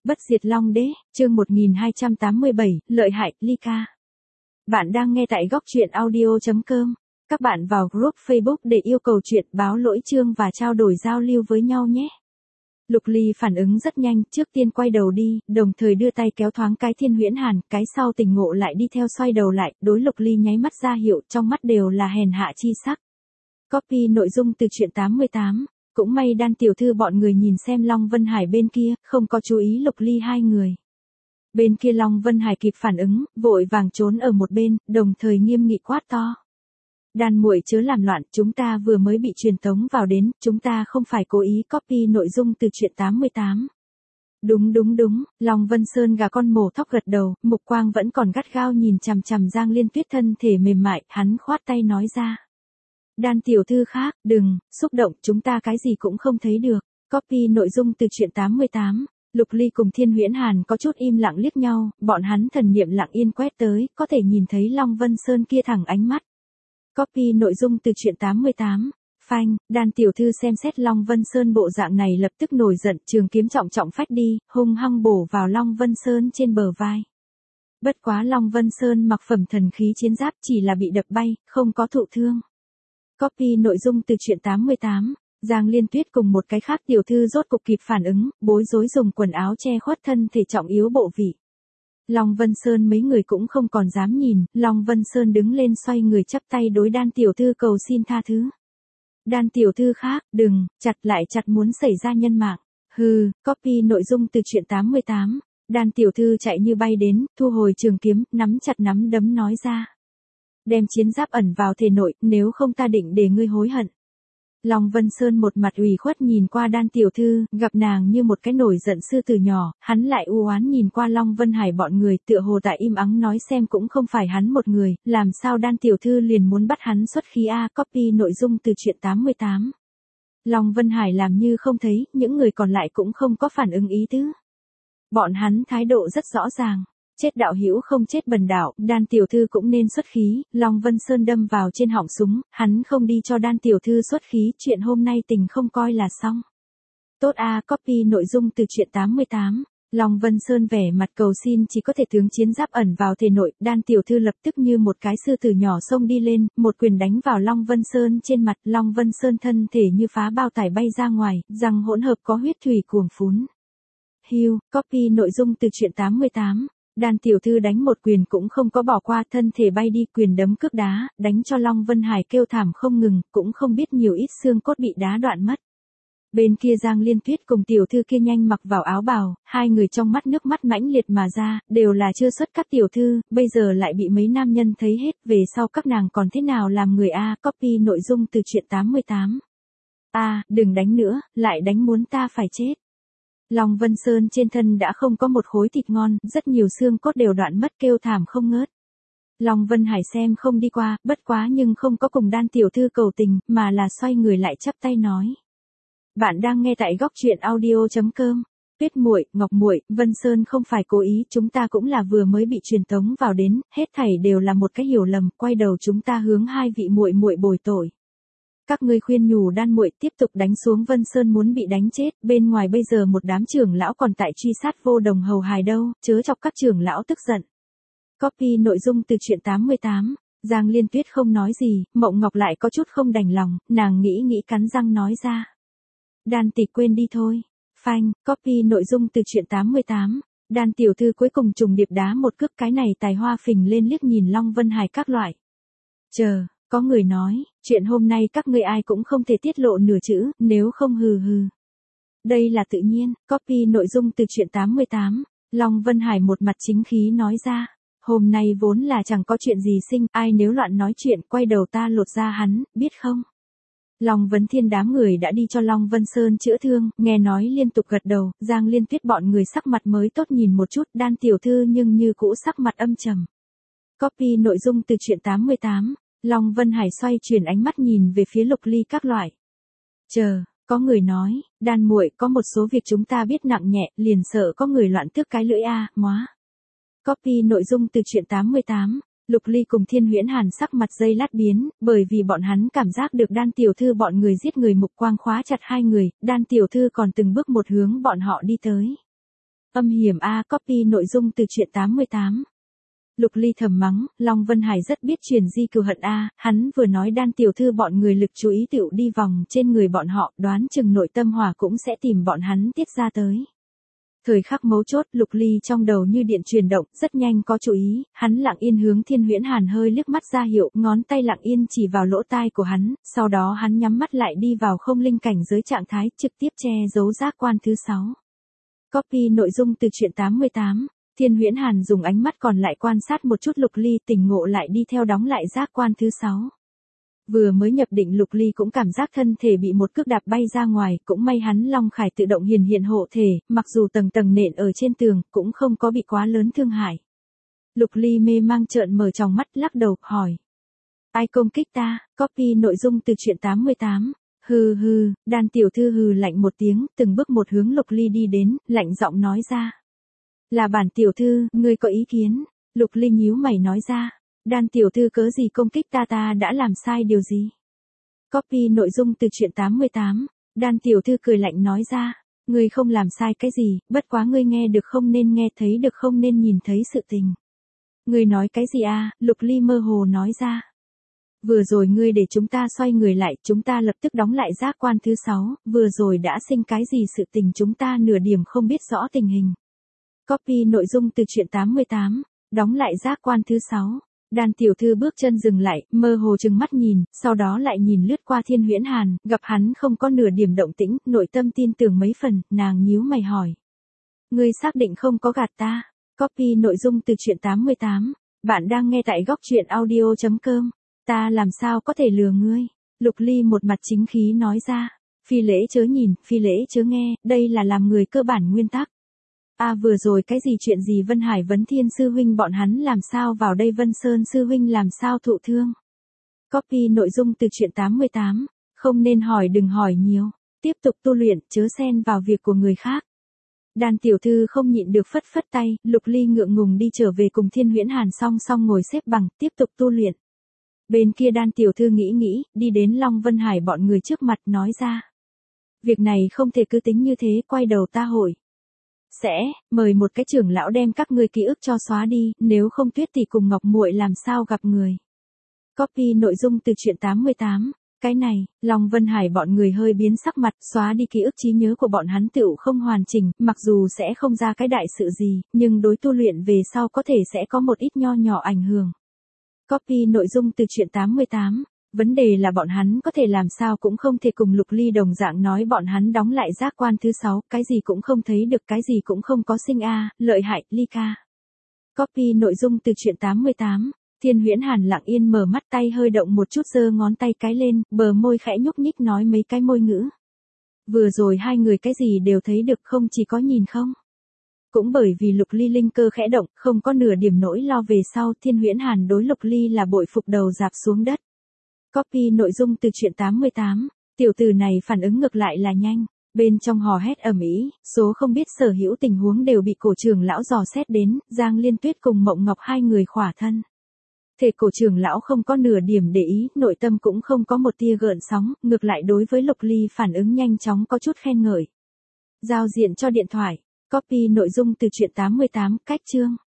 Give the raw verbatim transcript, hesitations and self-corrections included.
Bất diệt Long Đế, chương một nghìn hai trăm tám mươi bảy, lợi hại, Ly Ca. Bạn đang nghe tại góc truyện audio chấm com. Các bạn vào group Facebook để yêu cầu chuyện báo lỗi chương và trao đổi giao lưu với nhau nhé. Lục Ly phản ứng rất nhanh, trước tiên quay đầu đi, đồng thời đưa tay kéo thoáng cái Thiên Huyễn Hàn, cái sau tỉnh ngộ lại đi theo xoay đầu lại, đối Lục Ly nháy mắt ra hiệu, trong mắt đều là hèn hạ chi sắc. Copy nội dung từ truyện tám mươi tám. Cũng may Đan tiểu thư bọn người nhìn xem Long Vân Hải bên kia, không có chú ý Lục Ly hai người. Bên kia Long Vân Hải kịp phản ứng, vội vàng trốn ở một bên, đồng thời nghiêm nghị quát to. Đan muội chớ làm loạn, chúng ta vừa mới bị truyền tống vào đến, chúng ta không phải cố ý copy nội dung từ truyện tám mươi tám. Đúng đúng đúng, Long Vân Sơn gà con mổ thóc gật đầu, mục quang vẫn còn gắt gao nhìn chằm chằm Giang Liên Tuyết thân thể mềm mại, hắn khoát tay nói ra. Đan tiểu thư khác, đừng, xúc động, chúng ta cái gì cũng không thấy được. Copy nội dung từ truyện tám mươi tám. Lục Ly cùng Thiên Huyễn Hàn có chút im lặng liếc nhau, bọn hắn thần niệm lặng yên quét tới, có thể nhìn thấy Long Vân Sơn kia thẳng ánh mắt. Copy nội dung từ truyện tám mươi tám. Phanh, Đan tiểu thư xem xét Long Vân Sơn bộ dạng này lập tức nổi giận, trường kiếm trọng trọng phách đi, hung hăng bổ vào Long Vân Sơn trên bờ vai. Bất quá Long Vân Sơn mặc phẩm thần khí chiến giáp chỉ là bị đập bay, không có thụ thương. Copy nội dung từ truyện tám mươi tám. Giang Liên Tuyết cùng một cái khác tiểu thư rốt cục kịp phản ứng, bối rối dùng quần áo che khuất thân thể trọng yếu bộ vị. Long Vân Sơn mấy người cũng không còn dám nhìn, Long Vân Sơn đứng lên xoay người chắp tay đối Đan tiểu thư cầu xin tha thứ. Đan tiểu thư khác, đừng, chặt lại chặt muốn xảy ra nhân mạng. Hừ, copy nội dung từ truyện tám mươi tám. Đan tiểu thư chạy như bay đến, thu hồi trường kiếm, nắm chặt nắm đấm nói ra. Đem chiến giáp ẩn vào thể nội, nếu không ta định để ngươi hối hận. Long Vân Sơn một mặt ủy khuất nhìn qua Đan tiểu thư, gặp nàng như một cái nổi giận sư tử nhỏ, hắn lại u oán nhìn qua Long Vân Hải bọn người, tựa hồ tại im ắng nói xem cũng không phải hắn một người, làm sao Đan tiểu thư liền muốn bắt hắn xuất khí a. Copy nội dung từ truyện tám mươi tám. Long Vân Hải làm như không thấy, những người còn lại cũng không có phản ứng ý tứ. Bọn hắn thái độ rất rõ ràng. Chết đạo hữu không chết bần đạo, Đan tiểu thư cũng nên xuất khí, Long Vân Sơn đâm vào trên họng súng, hắn không đi cho Đan tiểu thư xuất khí, chuyện hôm nay tình không coi là xong. Tốt a, copy nội dung từ truyện tám mươi tám. Long Vân Sơn vẻ mặt cầu xin chỉ có thể tướng chiến giáp ẩn vào thể nội, Đan tiểu thư lập tức như một cái sư tử nhỏ xông đi lên, một quyền đánh vào Long Vân Sơn trên mặt, Long Vân Sơn thân thể như phá bao tải bay ra ngoài, răng hỗn hợp có huyết thủy cuồng phún. Hưu, copy nội dung từ truyện tám mươi tám. Đan tiểu thư đánh một quyền cũng không có bỏ qua, thân thể bay đi, quyền đấm cước đá, đánh cho Long Vân Hải kêu thảm không ngừng, cũng không biết nhiều ít xương cốt bị đá đoạn mất. Bên kia Giang Liên Tuyết cùng tiểu thư kia nhanh mặc vào áo bào, hai người trong mắt nước mắt mãnh liệt mà ra, đều là chưa xuất các tiểu thư, bây giờ lại bị mấy nam nhân thấy hết, về sau các nàng còn thế nào làm người a. Copy nội dung từ truyện tám mươi tám. A, đừng đánh nữa, lại đánh muốn ta phải chết. Long Vân Sơn trên thân đã không có một khối thịt ngon, rất nhiều xương cốt đều đoạn mất kêu thảm không ngớt. Long Vân Hải xem không đi qua, bất quá nhưng không có cùng Đan tiểu thư cầu tình, mà là xoay người lại chắp tay nói. Bạn đang nghe tại góc truyện audio chấm com. Tuyết muội, Ngọc muội, Vân Sơn không phải cố ý, chúng ta cũng là vừa mới bị truyền tống vào đến, hết thảy đều là một cái hiểu lầm, quay đầu chúng ta hướng hai vị muội muội bồi tội. Các ngươi khuyên nhủ Đan muội tiếp tục đánh xuống Vân Sơn muốn bị đánh chết, bên ngoài bây giờ một đám trưởng lão còn tại truy sát Vô Đồng hầu hài đâu, chớ chọc các trưởng lão tức giận. Copy nội dung từ truyện tám mươi tám. Giang Liên Tuyết không nói gì, Mộng Ngọc lại có chút không đành lòng, nàng nghĩ nghĩ cắn răng nói ra. Đan tỷ quên đi thôi. Phanh, copy nội dung từ truyện tám mươi tám. Đan tiểu thư cuối cùng trùng điệp đá một cước, cái này tài hoa phình lên liếc nhìn Long Vân Hải các loại. Chờ. Có người nói, chuyện hôm nay các ngươi ai cũng không thể tiết lộ nửa chữ, nếu không hừ hừ. Đây là tự nhiên, copy nội dung từ truyện tám mươi tám. Long Vân Hải một mặt chính khí nói ra, hôm nay vốn là chẳng có chuyện gì sinh, ai nếu loạn nói chuyện, quay đầu ta lột ra hắn, biết không? Long Vân Thiên đám người đã đi cho Long Vân Sơn chữa thương, nghe nói liên tục gật đầu, Giang Liên Tuyết bọn người sắc mặt mới tốt nhìn một chút, Đan tiểu thư nhưng như cũ sắc mặt âm trầm. Copy nội dung từ truyện tám mươi tám. Long Vân Hải xoay chuyển ánh mắt nhìn về phía Lục Ly các loại. Chờ, có người nói, Đan muội có một số việc chúng ta biết nặng nhẹ, liền sợ có người loạn tước cái lưỡi a, móa. Copy nội dung từ truyện tám mươi tám. Lục Ly cùng Thiên Huyễn Hàn sắc mặt dây lát biến, bởi vì bọn hắn cảm giác được Đan tiểu thư bọn người giết người mục quang khóa chặt hai người, Đan tiểu thư còn từng bước một hướng bọn họ đi tới. Âm hiểm a, copy nội dung từ truyện tám mươi tám. Lục Ly thầm mắng, Long Vân Hải rất biết truyền di cừu hận a, hắn vừa nói Đan tiểu thư bọn người lực chú ý tựu đi vòng trên người bọn họ, đoán chừng nội tâm hỏa cũng sẽ tìm bọn hắn tiết ra tới. Thời khắc mấu chốt, Lục Ly trong đầu như điện truyền động, rất nhanh có chú ý, hắn lặng yên hướng Thiên Huyễn Hàn hơi liếc mắt ra hiệu, ngón tay lặng yên chỉ vào lỗ tai của hắn, sau đó hắn nhắm mắt lại đi vào không linh cảnh giới trạng thái, trực tiếp che giấu giác quan thứ sáu. Copy nội dung từ truyện tám mươi tám. Thiên Huyễn Hàn dùng ánh mắt còn lại quan sát một chút Lục Ly, tỉnh ngộ lại đi theo đóng lại giác quan thứ sáu. Vừa mới nhập định Lục Ly cũng cảm giác thân thể bị một cước đạp bay ra ngoài, cũng may hắn Long Khải tự động hiền hiện hộ thể, mặc dù tầng tầng nện ở trên tường, cũng không có bị quá lớn thương hại. Lục Ly mê mang trợn mở tròng mắt, lắc đầu, hỏi. Ai công kích ta? Copy nội dung từ truyện tám mươi tám. Hừ hừ, Đan tiểu thư hừ lạnh một tiếng, từng bước một hướng Lục Ly đi đến, lạnh giọng nói ra. Là bản tiểu thư, ngươi có ý kiến? Lục Ly nhíu mày nói ra. Đan tiểu thư cớ gì công kích ta, ta đã làm sai điều gì? Copy nội dung từ truyện tám mươi tám. Đan tiểu thư cười lạnh nói ra. Ngươi không làm sai cái gì, bất quá ngươi nghe được không nên nghe, thấy được không nên nhìn thấy sự tình. Ngươi nói cái gì a? Lục Ly mơ hồ nói ra. Vừa rồi ngươi để chúng ta xoay người lại, chúng ta lập tức đóng lại giác quan thứ sáu, vừa rồi đã sinh cái gì sự tình chúng ta nửa điểm không biết rõ tình hình. Copy nội dung từ truyện tám mươi tám. Đóng lại giác quan thứ sáu. Đan tiểu thư bước chân dừng lại, mơ hồ trừng mắt nhìn, sau đó lại nhìn lướt qua Thiên Huyễn Hàn, gặp hắn không có nửa điểm động tĩnh, nội tâm tin tưởng mấy phần, nàng nhíu mày hỏi. Ngươi xác định không có gạt ta? Copy nội dung từ truyện tám mươi tám. Bạn đang nghe tại góc truyện audio chấm com. Ta làm sao có thể lừa ngươi? Lục Ly một mặt chính khí nói ra. Phi lễ chớ nhìn, phi lễ chớ nghe, đây là làm người cơ bản nguyên tắc. À vừa rồi cái gì chuyện gì Vân Hải Vấn Thiên sư huynh bọn hắn làm sao vào đây, Vân Sơn sư huynh làm sao thụ thương? Copy nội dung từ truyện tám mươi tám. Không nên hỏi, đừng hỏi nhiều. Tiếp tục tu luyện, chớ xen vào việc của người khác. Đan tiểu thư không nhịn được phất phất tay, Lục Ly ngượng ngùng đi trở về cùng Thiên Huyễn Hàn song song ngồi xếp bằng, tiếp tục tu luyện. Bên kia Đan tiểu thư nghĩ nghĩ, đi đến Long Vân Hải bọn người trước mặt nói ra. Việc này không thể cứ tính như thế, quay đầu ta hội. Sẽ, mời một cái trưởng lão đem các ngươi ký ức cho xóa đi, nếu không Tuyết tỷ cùng Ngọc muội làm sao gặp người. Copy nội dung từ truyện tám mươi tám. Cái này, Long Vân Hải bọn người hơi biến sắc mặt, xóa đi ký ức trí nhớ của bọn hắn tựu không hoàn chỉnh, mặc dù sẽ không ra cái đại sự gì, nhưng đối tu luyện về sau có thể sẽ có một ít nho nhỏ ảnh hưởng. Copy nội dung từ truyện tám mươi tám. Vấn đề là bọn hắn có thể làm sao cũng không thể cùng Lục Ly đồng dạng nói bọn hắn đóng lại giác quan thứ sáu, cái gì cũng không thấy được, cái gì cũng không có sinh a, lợi hại, Ly ca. Copy nội dung từ truyện tám mươi tám. Thiên Huyễn Hàn lặng yên mở mắt, tay hơi động một chút, giơ ngón tay cái lên, bờ môi khẽ nhúc nhích nói mấy cái môi ngữ. Vừa rồi hai người cái gì đều thấy được, không chỉ có nhìn không. Cũng bởi vì Lục Ly linh cơ khẽ động, không có nửa điểm nỗi lo về sau, Thiên Huyễn Hàn đối Lục Ly là bội phục đầu dạp xuống đất. Copy nội dung từ truyện tám mươi tám. Tiểu tử này phản ứng ngược lại là nhanh. Bên trong hò hét ầm ĩ, số không biết sở hữu tình huống đều bị cổ trưởng lão dò xét đến, Giang Liên Tuyết cùng Mộng Ngọc hai người khỏa thân. Thể cổ trưởng lão không có nửa điểm để ý, nội tâm cũng không có một tia gợn sóng, ngược lại đối với Lục Ly phản ứng nhanh chóng có chút khen ngợi. Giao diện cho điện thoại. Copy nội dung từ truyện tám mươi tám, cách chương.